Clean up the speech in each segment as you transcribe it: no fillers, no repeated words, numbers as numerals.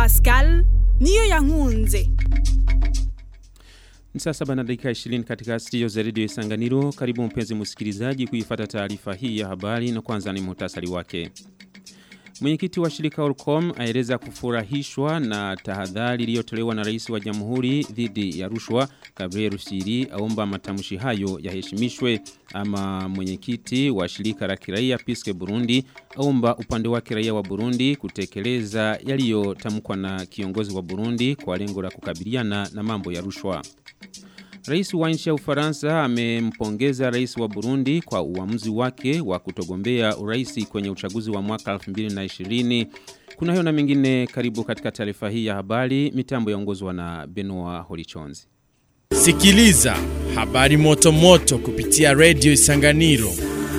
Pascal niyo yankunze. Ni saa 7:20 katika studio za Radio Isanganiro. Karibu mpenzi msikilizaji kuifuata taarifa hii ya habari, na kwanza ni muhtasari wake. Mwenyekiti wa shirika Orcom aeleza kufurahishwa na tahadhari iliyotolewa na Rais wa Jamhuri dhidi ya rushwa. Gabriel Rufyiri aomba matamshi hayo yaheshimishwe. Ama mwenyekiti wa shirika la kiraia Piske Burundi aomba upande wa kiraia wa Burundi kutekeleza yaliyotamkwa na kiongozi wa Burundi kwa lengo la kukabiliana na mambo ya rushwa. Rais wa nchi ya Ufaransa amempongeza rais wa Burundi kwa uamuzi wake wa kutogombea urais kwenye uchaguzi wa mwaka 2020. Kuna hayo na mengine, karibu katika taarifa hii ya habari. Mitambo yaongozwa na Benoit Holichonzi. Sikiliza habari moto moto kupitia Radio Isanganiro.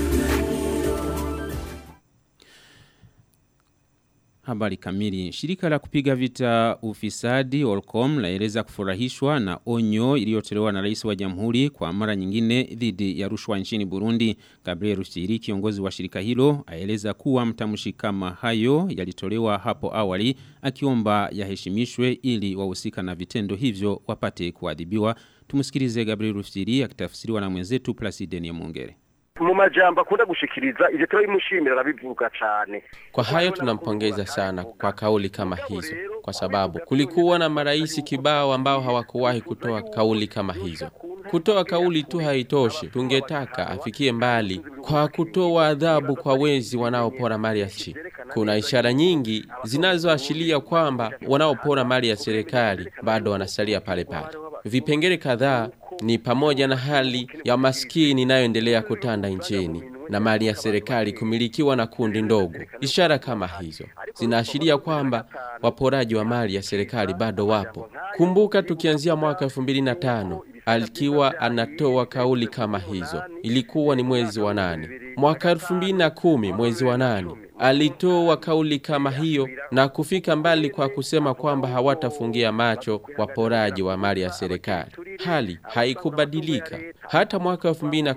Habari kamili. Shirika la kupiga vita ufisadi Orcom laeleza kufurahishwa na onyo iliyotolewa na Rais wa Jamhuri kwa mara nyingine dhidi ya rushwa nchini Burundi. Gabriel Rufyiri, kiongozi wa shirika hilo, aeleza kuwa matamshi kama hayo yalitolewa hapo awali, akiomba yaheshimishwe ili wahusika na vitendo hivyo wapate kuadhibiwa. Tumusikilize Gabriel Rufyiri akitafsiriwa na mwenzetu Placide Niyomuongere. Mu majambo akunda gushikiriza ivyo turabimushimira arabivuga cyane. Kwa hayo tunampongeza sana kwa kauli kama hizo, kwa sababu kulikuwa na marais kibao ambao hawakuwahi kutoa kauli kama hizo. Kutoa kauli tu haitoshi, tungetaka afikie mbali kwa kutoa adhabu kwa wezi wanaopora mali ya nchi. Kuna ishara nyingi zinazoashiria kwamba wanaopora mali ya serikali bado wanasalia pale pale. Vipengele kadhaa ni pamoja na hali ya maskini inayoendelea kutanda nchini na mali ya serikali kumilikiwa na kundi ndogo. Ishara kama hizo zinaashiria kwamba waporaji wa mali ya serikali bado wapo. Kumbuka tukianzia mwaka 2005 alikiwa anatoa kauli kama hizo. Ilikuwa ni mwezi wa 8. Mwaka 2010 mwezi wa 8 alitoa kauli kama hiyo na kufika mbali kwa kusema kwamba hawatafungia macho waporaji wa mali ya serikali. Hali haikubadilika. Hata mwaka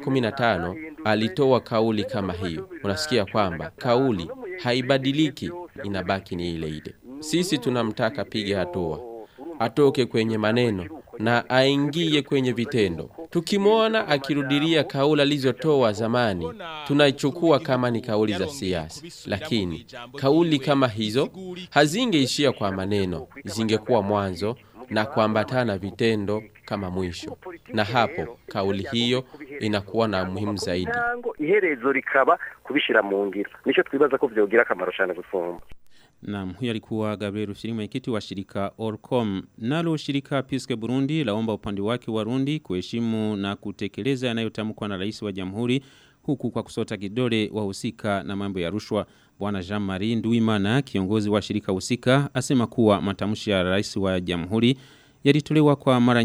2015 alitoa kauli kama hiyo. Unasikia kwamba kauli haibadiliki, inabaki ni ile ile. Sisi tunamtaka piga hatua, atoke kwenye maneno na aingie kwenye vitendo. Tukimwona akirudilia kauli alizotoa zamani, tunaichukua kama ni kauli za siasa. Lakini kauli kama hizo hazingeishia kwa maneno, zingekuwa mwanzo na kuambatana vitendo kama mwisho. Na hapo kauli hiyo inakuwa na muhimu zaidi. Iherezo likaba kubishira mu ngiro. Nico twibaza ko vyogira akamaro cyane gusoma. Naam, huyo alikuwa Gabriel Rufyiri, mwenyekiti wa shirika Orcom. Nalo shirika Piske Burundi laomba upande wake Warundi kuheshimu na kutekeleza yanayotamkwa na Rais wa Jamhuri, huku kwa kusota kidole wahusika na mambo ya rushwa. Bwana Jean-Marie Nduwimana, kiongozi wa shirika husika, asema kuwa matamshi ya Rais wa Jamhuri yaliyotolewa kwa mara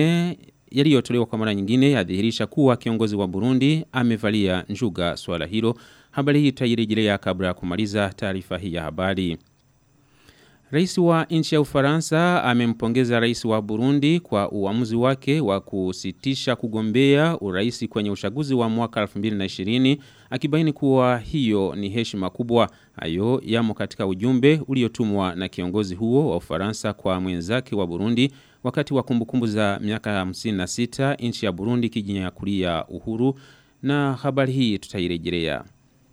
nyingine yadhihirisha kuwa kiongozi wa Burundi amevalia njuga swala hilo. Habari hii tutajirejelea kabla ya kumaliza taarifa hii ya habari. Rais wa nchi ya Ufaransa amempongeza Rais wa Burundi kwa uamuzi wake wa kusitisha kugombea urais kwenye uchaguzi wa mwaka 2020, akibaini kuwa hiyo ni heshima kubwa. Hayo yamo katika ujumbe uliotumwa na kiongozi huo wa Ufaransa kwa mwenzake wa Burundi wakati wa kumbukumbu za miaka 56 nchi ya Burundi kijinyakulia uhuru, na habari hii tutairejelea.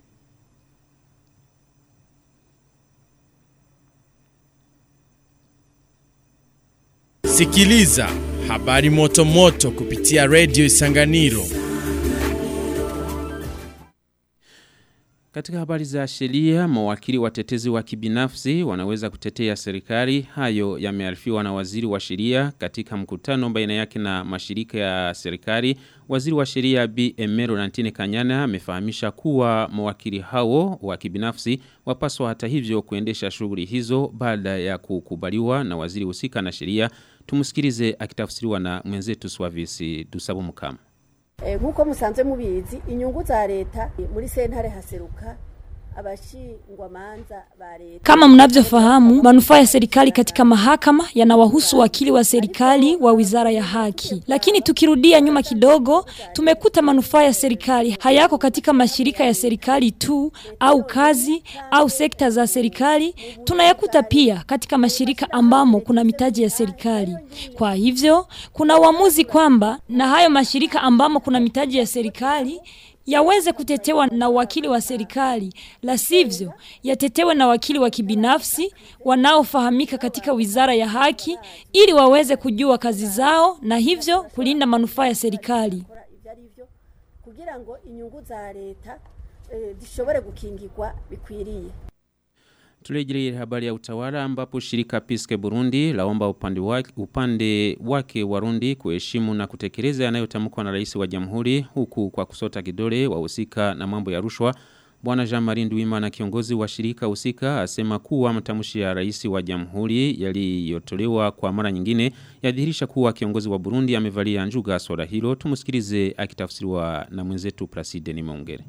Sikiliza habari moto moto kupitia Radio Isanganiro. Katika habari za sheria, mawakili watetezi wa kibinafsi wanaweza kutetea serikali. Hayo yamearifiwa na waziri wa sheria katika mkutano baina yake na mashirika ya serikali. Waziri wa sheria Bi Emero Nantine Kanyana amefahamisha kuwa mawakili hao wa kibinafsi wapaswa hata hivyo kuendesha shughuli hizo baada ya kukubaliwa na waziri husika na sheria. Tumusikilize akitafsiriwa na mwenzetu Swavisi Dusabu Mukama. Nkuko musanzwe mubizi inyungu za leta muri sentare haseruka Kama mnavyofahamu, manufaa ya serikali katika mahakama yanawahusu wakili wa serikali wa Wizara ya Haki. Lakini tukirudia nyuma kidogo, tumekuta manufaa ya serikali hayako katika mashirika ya serikali tu au kazi au sekta za serikali, tunayakuta pia katika mashirika ambamo kuna mitaji ya serikali. Kwa hivyo, kuna uamuzi kwamba na hayo mashirika ambamo kuna mitaji ya serikali yaweze kutetewa na wakili wa serikali, la sivyo yatetewe na wakili wa kibinafsi wanaofahamika katika Wizara ya Haki ili waweze kujua kazi zao na hivyo kulinda manufaa ya serikali. Kugira ngo inyungu za leta zishobore gukingirwa bikwiriye. Turejelee habari ya utawala ambapo shirika Piske Burundi laomba upande wake Warundi kuheshimu na kutekeleza yanayotamkwa na rais wa Jamhuri, huku kwa kusota kidole wahusika na mambo ya rushwa. Bwana Jean-Marie Nduwimana, kiongozi wa shirika husika, asema kuwa matamshi ya rais wa Jamhuri yaliyotolewa kwa mara nyingine yadhihirisha kuwa kiongozi wa Burundi amevalia njuga swala hilo. Tumusikilize akitafsiriwa na mwenzetu Placide Nimongere.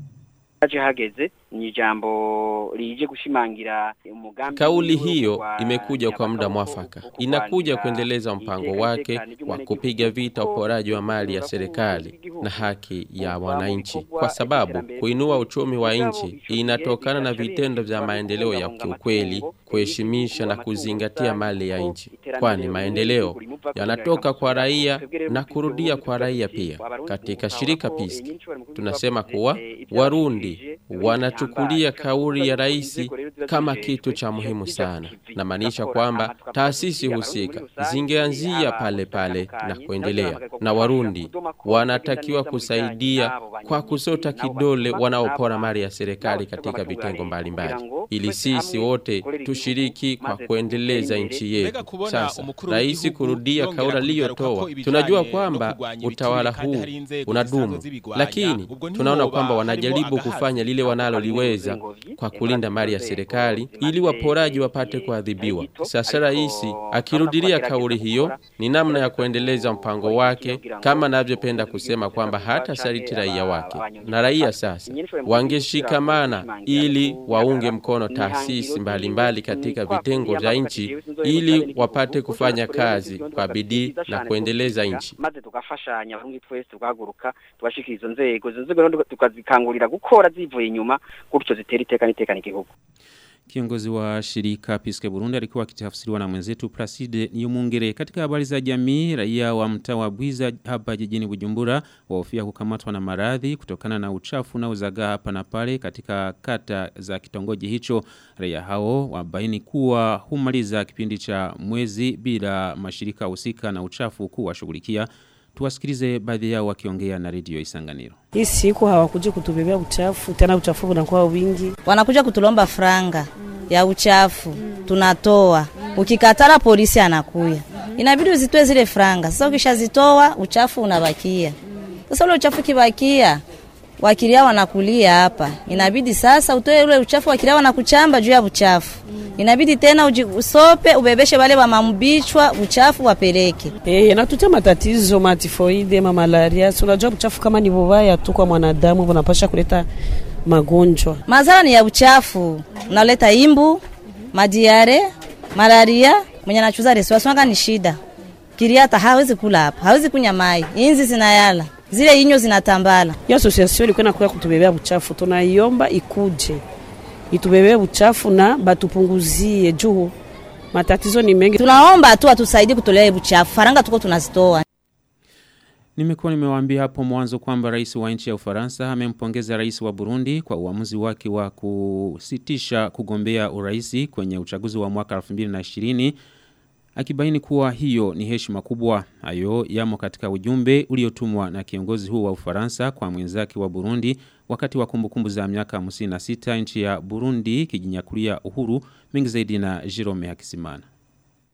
Hageze ni jambo lije kushimangira umugambi. Kauli hiyo imekuja kwa muda mwafaka. Inakuja kuendeleza mpango wake wa kupiga vita uporaji wa mali ya serikali na haki ya wananchi, kwa sababu kuinua uchumi wa nchi inatokana na vitendo vya maendeleo ya kiukweli, kuheshimisha na kuzingatia mali ya nchi, kwani maendeleo yanatoka kwa raia na kurudia kwa raia pia. Katika shirika Piske tunasema kuwa Warundi wanachukulia kauli ya rais kama kitu cha muhimu sana, na maanisha kwamba taasisi husika zingeanzia pale pale na kuendelea, na Warundi wanatakiwa kusaidia kwa kusota kidole wanaopora mali ya serikali katika vitengo mbalimbali, ili sisi wote tushiriki kwa kuendeleza nchi yetu. Sasa rais kurudia kauli aliyotoa, tunajua kwamba utawala huu unadumu, lakini tunaona kwamba wanajaribu kufanya lile wanaloliweza kwa kulinda mali ya serikali ili waporaji wapate kuadhibiwa. Sasa rais akirudilia kauli hiyo ni namna ya kuendeleza mpango wake, kama anavyopenda kusema kwamba hata saliti raia wake. Na raia sasa wangeshikamana ili waunge mkono taasisi mbalimbali katika vitengo vya nchi ili wapate kufanya kazi kwa bidii na kuendeleza nchi. Maze tukafashanya Abarundi twese tugahaguruka tubashikiriza inzego tukazikangurira gukora zivuye inyuma gutyo zitera iteka n'igihugu. Kiongozi wa shirika Piske Burundi alikuwa akitafsiriwa na mwenzetu Placide Nimongere. Katika habari za jamii, raia wa mtaa wa Bwiza hapa jijini Bujumbura wahofia kukamatwa na maradhi kutokana na uchafu na uzagaa hapa na pale katika kata za kitongoji hicho. Raia hao wabaini kuwa humaliza kipindi cha mwezi bila mashirika husika na uchafu kuwashughulikia. Tuwasikilize baadhi yao wakiongea na Radio Isanganiro. Hii siku hawakuja kutubebea uchafu, tena uchafu unakuwa wingi. Wanakuja kutulomba franga ya uchafu, tunatoa. Ukikatara polisi anakuya. Inabidi uzitoe zile franga. Sasa ukishazitoa uchafu unabakia. Sasa ule uchafu kibakia, wakilia wanakulia hapa. Inabidi sasa utoe ule uchafu, wakilia wanakuchamba juu ya uchafu. Inabidi tena usope ubebeshe wale wa mambichwa uchafu wapeleke. Natutia matatizo matifoide, malaria. Unajua uchafu kama ni bubaya tu kwa mwanadamu unapasha kuleta magonjwa. Madhara ni ya uchafu. Unaleta imbu, madiare, malaria, mwenye anachuza reswaswanga ni shida. Kiriata hawezi kula hapa, hawezi kunywa mai. Inzi zinayala. Zile inyo zinatambala. Hiyo association ilikuwa inakuja kutubebea uchafu, tunaiomba ikuje. Itubebee uchafu na batupunguzie juu matatizo ni mengi. Tunaomba tu atusaidie kutolea uchafu. Faranga tuko tunazitoa. Nimekuwa nimewaambia hapo mwanzo kwamba rais wa nchi ya Ufaransa amempongeza rais wa Burundi kwa uamuzi wake wa kusitisha kugombea uraisi kwenye uchaguzi wa mwaka 2020, akibaini kuwa hiyo ni heshima kubwa. Hayo yamo katika ujumbe uliotumwa na kiongozi huu wa Ufaransa kwa mwenzake wa Burundi wakati wa kumbukumbu za miaka 56 nchi ya Burundi kijinyakulia uhuru. Mengi zaidi na Jerome Hakisimana.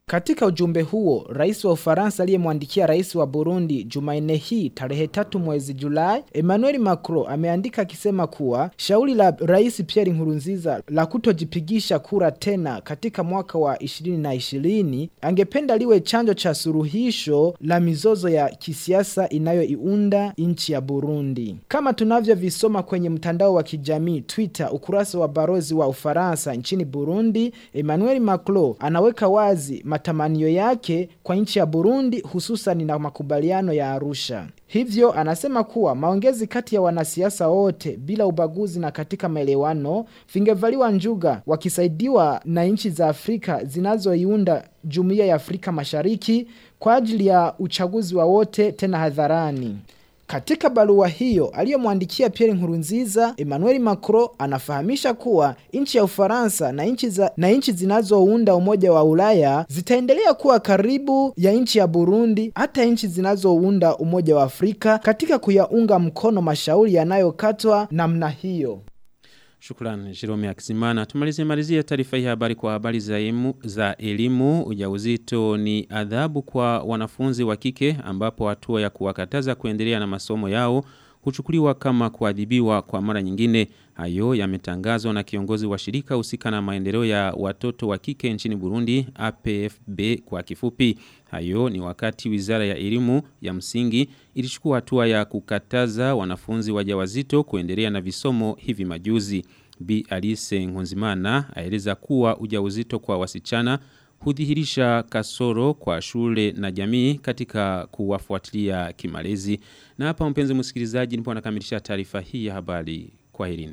Katika ujumbe huo, rais wa Ufaransa aliyemwandikia rais wa Burundi Jumanne hii tarehe 3 mwezi Julai, Emmanuel Macron ameandika akisema kuwa shauri la rais Pierre Nkurunziza la kutojipigisha kura tena katika mwaka wa 2020 angependa liwe chanzo cha suluhisho la mizozo ya kisiasa inayoiunda nchi ya Burundi. Kama tunavyovisoma kwenye mtandao wa kijamii Twitter, ukurasa wa balozi wa Ufaransa nchini Burundi, Emmanuel Macron anaweka wazi matamanio yake kwa nchi ya Burundi hususan na makubaliano ya Arusha. Hivyo anasema kuwa maongezi kati ya wanasiasa wote bila ubaguzi na katika maelewano vingevaliwa njuga wakisaidiwa na nchi za Afrika zinazoiunda Jumuiya ya Afrika Mashariki kwa ajili ya uchaguzi wa wote tena hadharani. Katika barua hiyo aliyomwandikia Pierre Nkurunziza, Emmanuel Macron anafahamisha kuwa nchi ya Ufaransa na nchi zinazounda Umoja wa Ulaya zitaendelea kuwa karibu ya nchi ya Burundi, hata nchi zinazounda Umoja wa Afrika katika kuyaunga mkono mashauri yanayokatwa namna hiyo. Shukrani Jerome Akizimana. Tumalizia taarifa hii habari kwa habari za elimu. Ujauzito ni adhabu kwa wanafunzi wa kike, ambapo hatua ya kuwakataza kuendelea na masomo yao huchukuliwa kama kuadhibiwa kwa mara nyingine. Hayo yametangazwa na kiongozi wa shirika husika na maendeleo ya watoto wa kike nchini Burundi, APFB kwa kifupi. Hayo ni wakati Wizara ya Elimu ya Msingi ilichukua hatua ya kukataza wanafunzi wajawazito kuendelea na visomo hivi majuzi. Bi Alice Nkunzimana aeleza kuwa ujauzito kwa wasichana hudhihirisha kasoro kwa shule na jamii katika kuwafuatilia kimalezi. Na hapa mpenzi msikilizaji, nipo nakamilisha taarifa hii ya habari. Kwaherini.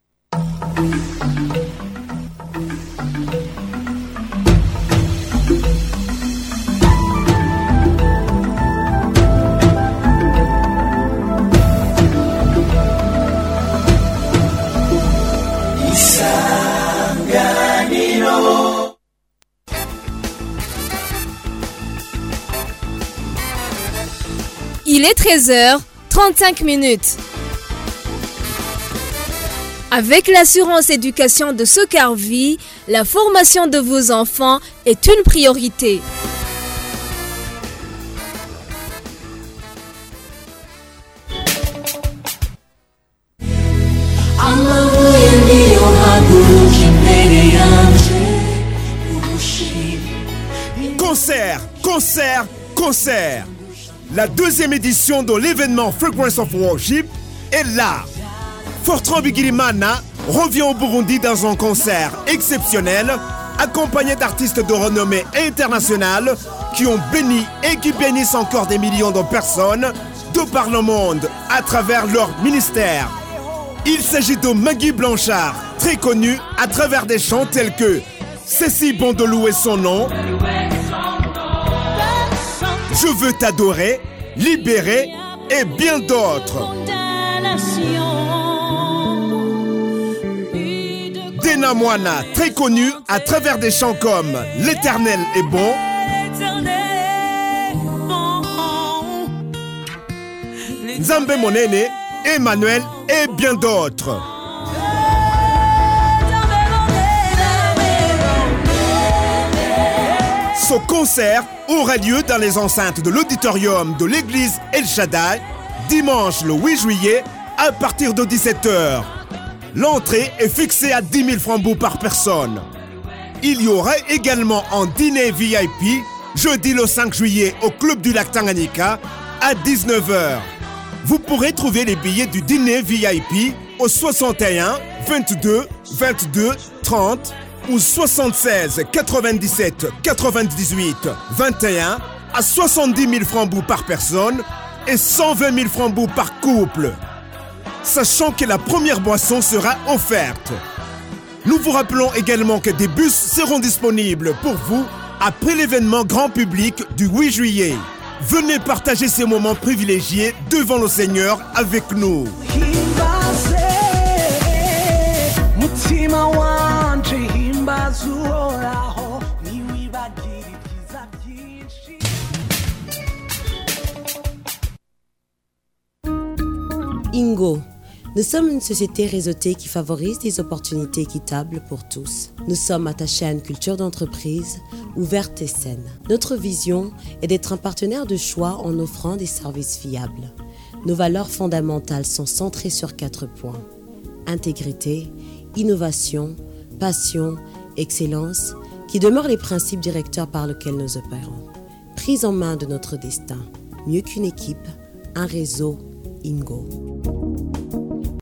Il est 13h35 minutes. Avec l'assurance éducation de Socarvie, la formation de vos enfants est une priorité. Concert. La deuxième édition de l'événement Fragrance of Worship est là. Fortran Bigirimana revient au Burundi dans un concert exceptionnel, accompagné d'artistes de renommée internationale qui ont béni et qui bénissent encore des millions de personnes de par le monde à travers leur ministère. Il s'agit de Maggie Blanchard, très connue à travers des chants tels que C'est si bon de louer son nom, Je veux t'adorer, libérer et bien d'autres. Dena Moana, très connue à travers des chants comme L'Éternel est bon, Nzambe Monene, Emmanuel et bien d'autres. Ce concert aura lieu dans les enceintes de l'auditorium de l'église El Shaddai, dimanche le 8 juillet à partir de 17h. L'entrée est fixée à 10 000 francs par personne. Il y aura également un dîner VIP jeudi le 5 juillet au Club du Lac Tanganyika à 19h. Vous pourrez trouver les billets du dîner VIP au 61 22 22 30 ou 76 97 98 21 à 70 000 francs par personne et 120 000 francs par couple. Sachant que la première boisson sera offerte. Nous vous rappelons également que des bus seront disponibles pour vous après l'événement grand public du 8 juillet. Venez partager ces moments privilégiés devant le Seigneur avec nous. Ingo, Nous sommes une société réseautée qui favorise des opportunités équitables pour tous. Nous sommes attachés à une culture d'entreprise ouverte et saine. Notre vision est d'être un partenaire de choix en offrant des services fiables. Nos valeurs fondamentales sont centrées sur 4 points. Intégrité, innovation, passion, excellence, qui demeurent les principes directeurs par lesquels nous opérons. Prise en main de notre destin, mieux qu'une équipe, un réseau, Ingo.